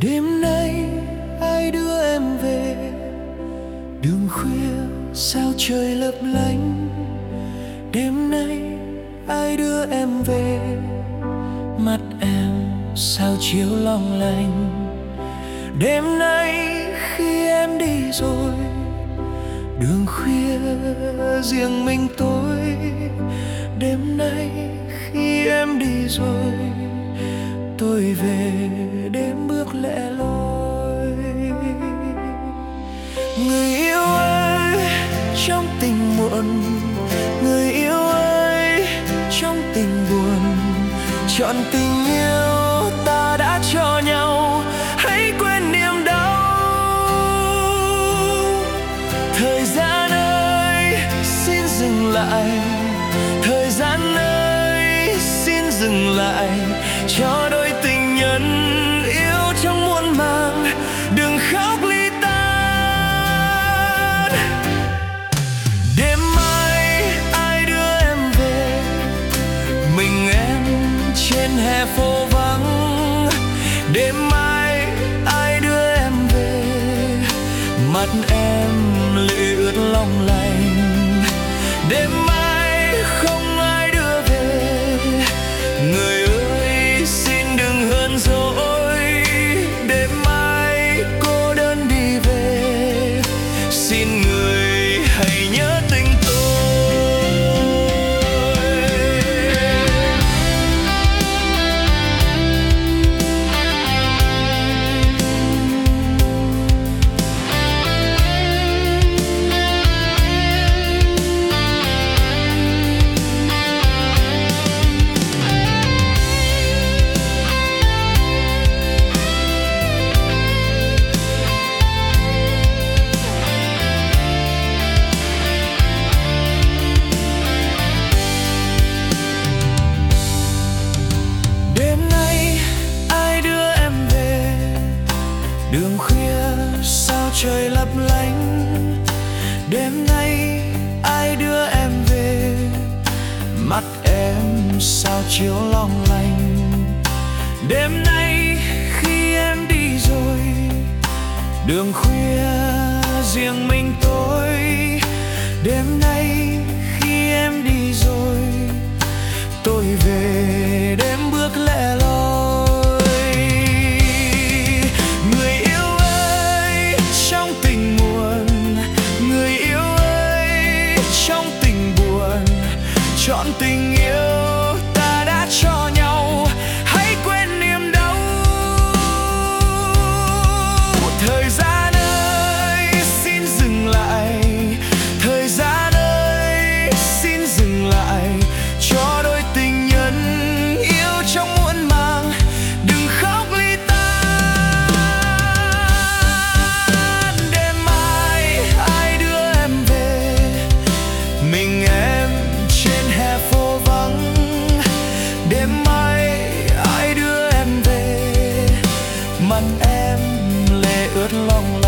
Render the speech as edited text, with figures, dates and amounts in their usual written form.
Đêm nay ai đưa em về, đường khuya sao trời lấp lánh. Đêm nay ai đưa em về, mắt em sao chiếu long lanh. Đêm nay khi em đi rồi, đường khuya riêng mình tôi. Đêm nay khi em đi rồi, tôi về đêm bước lẻ loi. Người yêu ơi, trong tình muộn, người yêu ơi, trong tình buồn, chọn tình yêu ta đã cho nhau, hãy quên niềm đau. Thời gian ơi, xin dừng lại, thời gian ơi, xin dừng lại, cho đôi tình nhân yêu trong muôn màng đừng khóc ly tan. Đêm mai ai đưa em về, mình em trên hè phố vắng. Đêm mai ai đưa em về, mắt em lệ ướt long lanh. Đêm mai không ai đưa về, người ơi xin đừng hờn dỗi. Đêm mai cô đơn đi về, xin người hãy nhớ tình tôi. Đường khuya sao trời lấp lánh. Đêm nay ai đưa em về, mắt em sao chiếu long lanh. Đêm nay khi em đi rồi, đường khuya riêng mình tôi. Đêm nay khi em đi rồi, tôi về đêm bước lẻ loi. Chọn tình yêu ta đã cho nhau, hãy quên niềm đau. Thời gian ơi, xin dừng lại, thời gian ơi, xin dừng lại, cho đôi tình nhân yêu trong muôn màng đừng khóc ly tan. Đêm mai ai đưa em về, mình em trên hè phố vắng. Đêm mai ai đưa em về, mắt em lệ ướt long